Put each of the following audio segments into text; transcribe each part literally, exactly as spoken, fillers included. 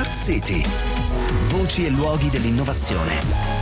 Smart City. Voci e luoghi dell'innovazione.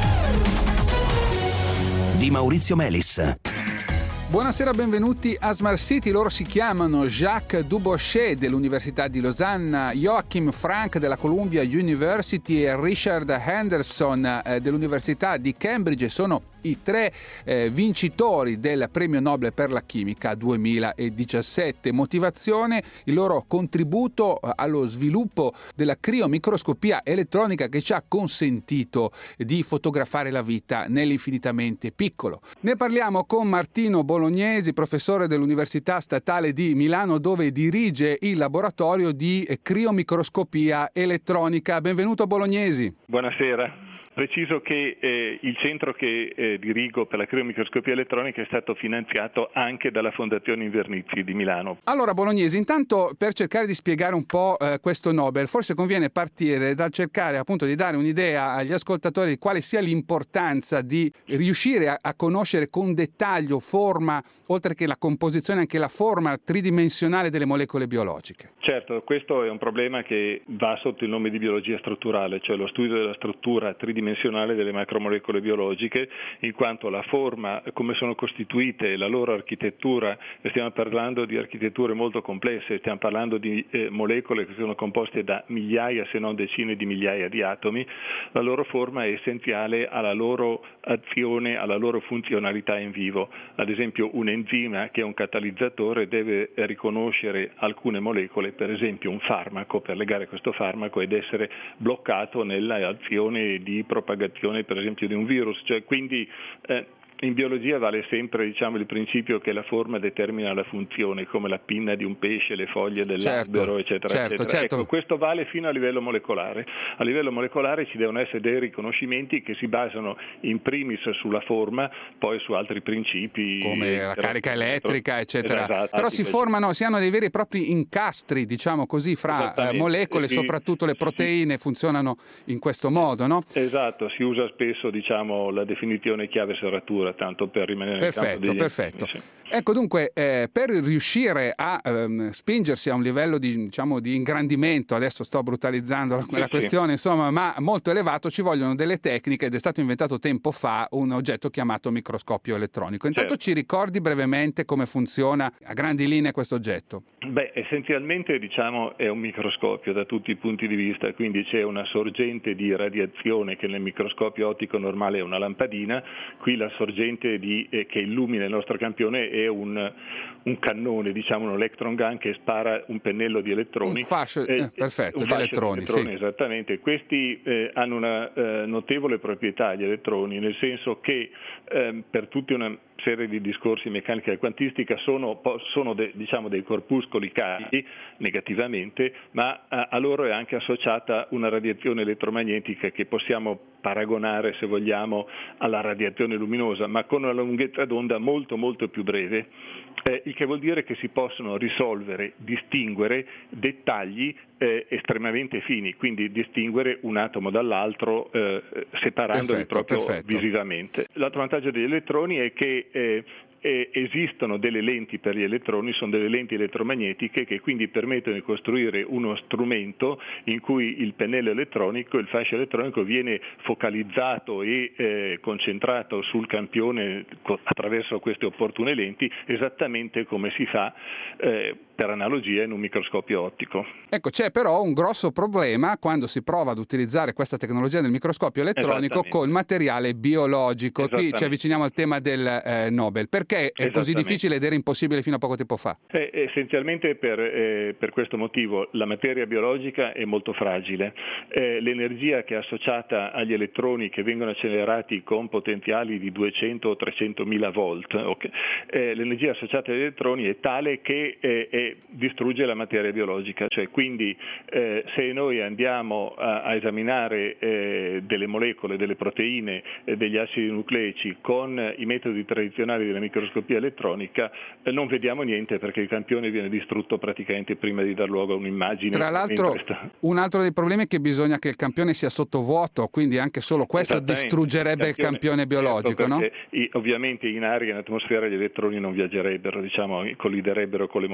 Di Maurizio Melis. Buonasera, benvenuti a Smart City. Loro si chiamano Jacques Dubochet dell'Università di Losanna, Joachim Frank della Columbia University e Richard Henderson eh, dell'Università di Cambridge. Sono i tre eh, vincitori del Premio Nobel per la Chimica duemiladiciassette. Motivazione: il loro contributo allo sviluppo della criomicroscopia elettronica che ci ha consentito di fotografare la vita nell'infinitamente piccolo. Ne parliamo con Martino Bolognesi, professore dell'Università Statale di Milano, dove dirige il laboratorio di criomicroscopia elettronica. Benvenuto Bolognesi. Buonasera. Preciso che eh, il centro che eh, dirigo per la criomicroscopia elettronica è stato finanziato anche dalla Fondazione Invernizzi di Milano. Allora Bolognesi, intanto per cercare di spiegare un po' eh, questo Nobel, forse conviene partire dal cercare appunto di dare un'idea agli ascoltatori di quale sia l'importanza di riuscire a, a conoscere con dettaglio forma, oltre che la composizione, anche la forma tridimensionale delle molecole biologiche. Certo, questo è un problema che va sotto il nome di biologia strutturale, cioè lo studio della struttura tridimensionale delle macromolecole biologiche, in quanto la forma, come sono costituite, la loro architettura, stiamo parlando di architetture molto complesse, stiamo parlando di eh, molecole che sono composte da migliaia se non decine di migliaia di atomi. La loro forma è essenziale alla loro azione, alla loro funzionalità in vivo. Ad esempio un enzima che è un catalizzatore deve riconoscere alcune molecole, per esempio un farmaco, per legare questo farmaco ed essere bloccato nell'azione di propagazione per esempio di un virus, cioè quindi eh, in biologia vale sempre diciamo il principio che la forma determina la funzione, come la pinna di un pesce, le foglie dell'albero, certo, eccetera, certo, eccetera. Certo. Ecco, questo vale fino a livello molecolare. A livello molecolare ci devono essere dei riconoscimenti che si basano in primis sulla forma, poi su altri principi come la carica elettrica, eccetera. Esatto, Però si formano, si hanno dei veri e propri incastri, diciamo così, fra eh, molecole, sì, soprattutto le proteine sì. funzionano in questo modo, no? Esatto, si usa spesso diciamo la definizione chiave serratura, tanto per rimanere perfetto, nel campo degli perfetto. enzimi, sì. Ecco dunque, eh, per riuscire a ehm, spingersi a un livello di, diciamo, di ingrandimento, adesso sto brutalizzando la, sì, la questione, sì. insomma, ma molto elevato, ci vogliono delle tecniche ed è stato inventato tempo fa un oggetto chiamato microscopio elettronico. Intanto certo. Ci ricordi brevemente come funziona a grandi linee questo oggetto? Beh, essenzialmente diciamo è un microscopio da tutti i punti di vista, quindi c'è una sorgente di radiazione che nel microscopio ottico normale è una lampadina, qui la sorgente di, eh, che illumina il nostro campione è un, un cannone, diciamo un electron gun che spara un pennello di elettroni. Un fascio, eh, perfetto, un di fascio elettroni, di elettroni sì. Esattamente. Questi eh, hanno una eh, notevole proprietà, gli elettroni, nel senso che eh, per tutta una serie di discorsi meccanica e quantistica sono, sono de, diciamo dei corpuscoli carichi negativamente, ma a, a loro è anche associata una radiazione elettromagnetica che possiamo paragonare, se vogliamo, alla radiazione luminosa, ma con una lunghezza d'onda molto molto più breve, eh, il che vuol dire che si possono risolvere, distinguere dettagli eh, estremamente fini, quindi distinguere un atomo dall'altro eh, separandoli perfetto, proprio perfetto. visivamente. L'altro vantaggio degli elettroni è che eh, Eh, esistono delle lenti per gli elettroni, sono delle lenti elettromagnetiche che quindi permettono di costruire uno strumento in cui il pennello elettronico, il fascio elettronico viene focalizzato e eh, concentrato sul campione co- attraverso queste opportune lenti, esattamente come si fa eh, per analogia in un microscopio ottico. Ecco, c'è però un grosso problema quando si prova ad utilizzare questa tecnologia del microscopio elettronico col materiale biologico. Qui ci avviciniamo al tema del eh, Nobel. Perché è così difficile ed era impossibile fino a poco tempo fa? Eh, essenzialmente per, eh, per questo motivo. La materia biologica è molto fragile. Eh, l'energia che è associata agli elettroni che vengono accelerati con potenziali di duecento o trecentomila volt, okay? eh, l'energia associata agli elettroni è tale che eh, è, distrugge la materia biologica. Cioè, quindi eh, se noi andiamo a, a esaminare eh, delle molecole, delle proteine, eh, degli acidi nucleici con eh, i metodi tradizionali della microscopia elettronica, eh, non vediamo niente perché il campione viene distrutto praticamente prima di dar luogo a un'immagine. Tra l'altro sta... un altro dei problemi è che bisogna che il campione sia sottovuoto, quindi anche solo questo distruggerebbe il campione, il campione biologico, certo, no? I, ovviamente in aria, in atmosfera gli elettroni non viaggerebbero, diciamo, colliderebbero con le molecole di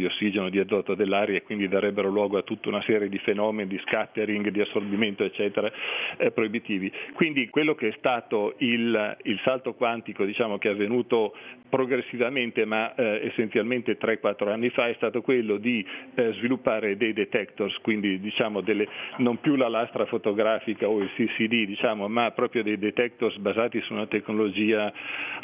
di ossigeno, di azoto dell'aria, e quindi darebbero luogo a tutta una serie di fenomeni di scattering, di assorbimento eccetera eh, proibitivi. Quindi quello che è stato il, il salto quantico, diciamo, che è avvenuto progressivamente ma eh, essenzialmente tre quattro anni fa, è stato quello di eh, sviluppare dei detectors, quindi diciamo delle, non più la lastra fotografica o il C C D, diciamo, ma proprio dei detectors basati su una tecnologia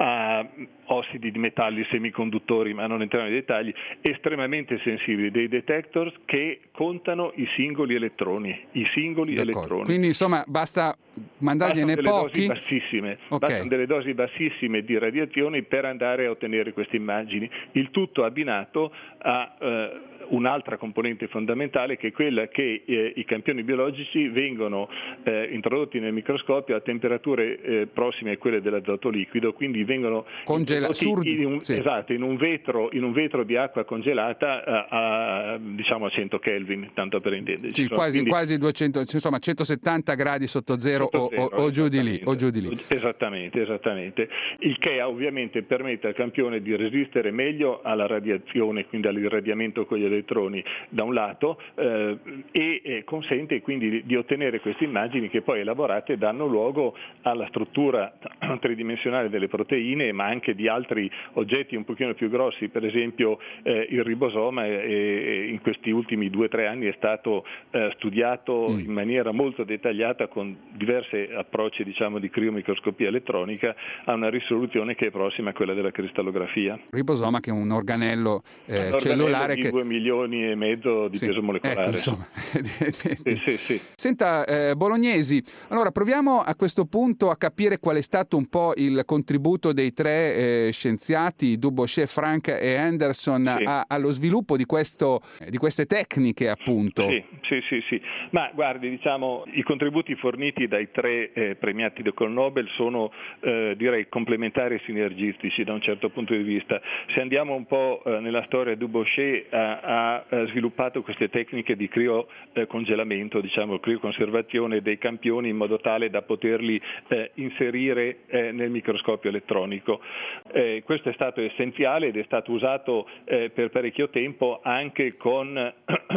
a ossidi di metalli, semiconduttori, ma non entriamo nei dettagli, estremamente sensibili, dei detectors che contano i singoli elettroni, i singoli D'accordo. elettroni. Quindi insomma basta mandargliene Bastano pochi. delle dosi bassissime, okay. Bastano delle dosi bassissime di radiazioni per andare a ottenere queste immagini, il tutto abbinato a eh, un'altra componente fondamentale, che è quella che eh, i campioni biologici vengono eh, introdotti nel microscopio a temperature eh, prossime a quelle dell'azoto liquido, quindi vengono Congela- sur- in un, sì. esatto, in un vetro in un vetro di acqua congelata a, a diciamo a cento Kelvin, tanto per intenderci. Sì, quasi, quindi, quasi duecento, insomma centosettanta gradi sotto zero, sotto zero o, o, giù di lì, o giù di lì. Esattamente, esattamente. Il che ovviamente permette al campione di resistere meglio alla radiazione, quindi all'irradiamento con gli elettroni da un lato, eh, e eh, consente quindi di, di ottenere queste immagini che poi elaborate danno luogo alla struttura tridimensionale delle proteine, ma anche di altri oggetti un pochino più grossi, per esempio eh, il ribosoma eh, in questi ultimi due o tre anni è stato eh, studiato mm. in maniera molto dettagliata con diversi approcci, diciamo, di criomicroscopia elettronica a una risoluzione che è prossima a quella della cristallografia. Il ribosoma, che è un organello, eh, un organello cellulare di che due milioni e mezzo di sì, peso molecolare. Ecco, insomma. sì, sì, sì. Senta, eh, Bolognesi, allora proviamo a questo punto a capire qual è stato un po' il contributo dei tre eh, scienziati, Dubochet, Frank e Henderson, sì. a, allo sviluppo di, questo, di queste tecniche, appunto. Sì, sì, sì, sì. Ma guardi, diciamo, i contributi forniti dai tre eh, premiati col Nobel sono, eh, direi, complementari e sinergistici da un certo punto di vista. Se andiamo un po' eh, nella storia, Dubochet ha, ha sviluppato queste tecniche di criocongelamento, diciamo, crioconservazione dei campioni in modo tale da poterli eh, inserire eh, nel microscopio elettronico. Eh, questo è stato essenziale ed è stato usato eh, per parecchio tempo anche con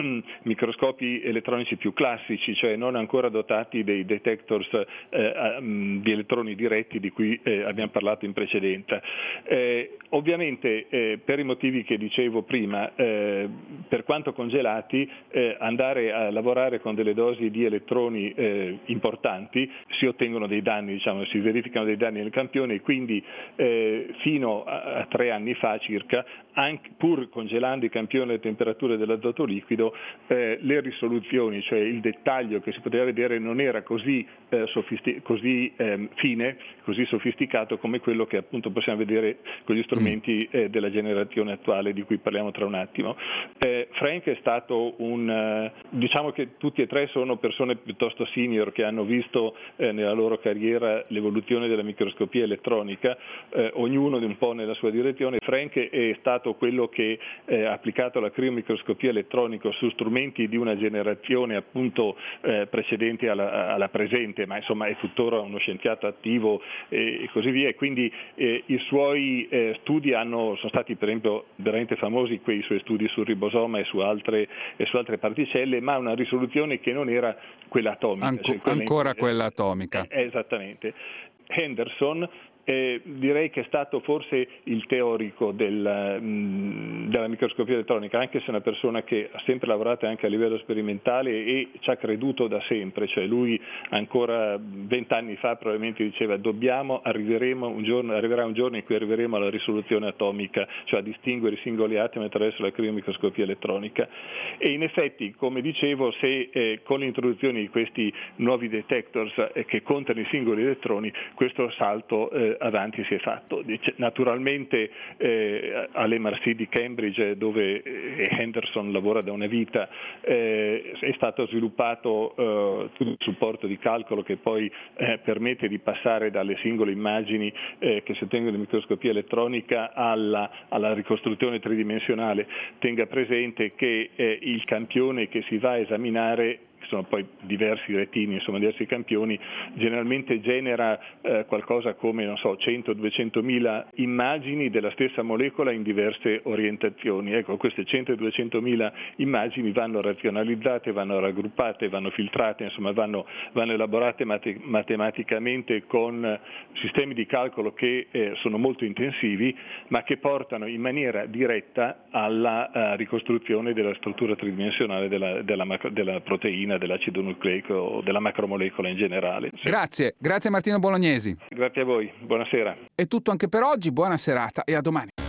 microscopi elettronici più classici, cioè non ancora dotati dei detectors eh, di elettroni diretti di cui eh, abbiamo parlato in precedenza. Eh, ovviamente eh, per i motivi che dicevo prima, eh, per quanto congelati, eh, andare a lavorare con delle dosi di elettroni eh, importanti si ottengono dei danni, diciamo, si verificano dei danni nel campione, e quindi eh, fino a, a tre anni fa circa, anche, pur congelando i campioni alle temperature dell'azoto liquido, eh, le risoluzioni, cioè il dettaglio che si poteva vedere, non era così, eh, sofistic- così eh, fine, così sofisticato come quello che appunto possiamo vedere con gli strumenti eh, della generazione attuale, di cui parliamo tra un attimo. Eh, Frank è stato un, eh, diciamo che tutti e tre sono persone piuttosto senior che hanno visto eh, nella loro carriera l'evoluzione della microscopia elettronica, eh, ognuno un po' nella sua direzione. Frank è stato quello che eh, ha applicato la criomicroscopia elettronica su strumenti di una generazione appunto eh, precedente alla, alla presente, ma insomma è tuttora uno scienziato attivo eh, e così via, e quindi eh, i suoi eh, studi hanno, sono stati per esempio veramente famosi, quei suoi studi sul ribosoma e su altre, e su altre particelle, ma una risoluzione che non era quella atomica. Anco, cioè quella ancora in, quella atomica. Eh, esattamente. Henderson Eh, direi che è stato forse il teorico del, mh, della microscopia elettronica, anche se è una persona che ha sempre lavorato anche a livello sperimentale e ci ha creduto da sempre, cioè lui ancora vent'anni fa probabilmente diceva dobbiamo, arriveremo un giorno, arriverà un giorno in cui arriveremo alla risoluzione atomica, cioè a distinguere i singoli atomi attraverso la criomicroscopia elettronica, e in effetti, come dicevo, se eh, con l'introduzione di questi nuovi detectors eh, che contano i singoli elettroni, questo salto eh, avanti si è fatto. Naturalmente eh, all'M R C di Cambridge, dove eh, Henderson lavora da una vita, eh, è stato sviluppato eh, tutto il supporto di calcolo che poi eh, permette di passare dalle singole immagini eh, che si ottengono in microscopia elettronica alla, alla ricostruzione tridimensionale. Tenga presente che eh, il campione che si va a esaminare che sono poi diversi retini, insomma diversi campioni, generalmente genera eh, qualcosa come, non so, cento duecentomila immagini della stessa molecola in diverse orientazioni. Ecco, queste cento duecentomila immagini vanno razionalizzate, vanno raggruppate, vanno filtrate, insomma vanno, vanno elaborate mate- matematicamente con sistemi di calcolo che eh, sono molto intensivi, ma che portano in maniera diretta alla uh, ricostruzione della struttura tridimensionale della, della, macro, della proteina, dell'acido nucleico o della macromolecola in generale. Sì. Grazie, grazie Martino Bolognesi. Grazie a voi, buonasera. È tutto anche per oggi, buona serata e a domani.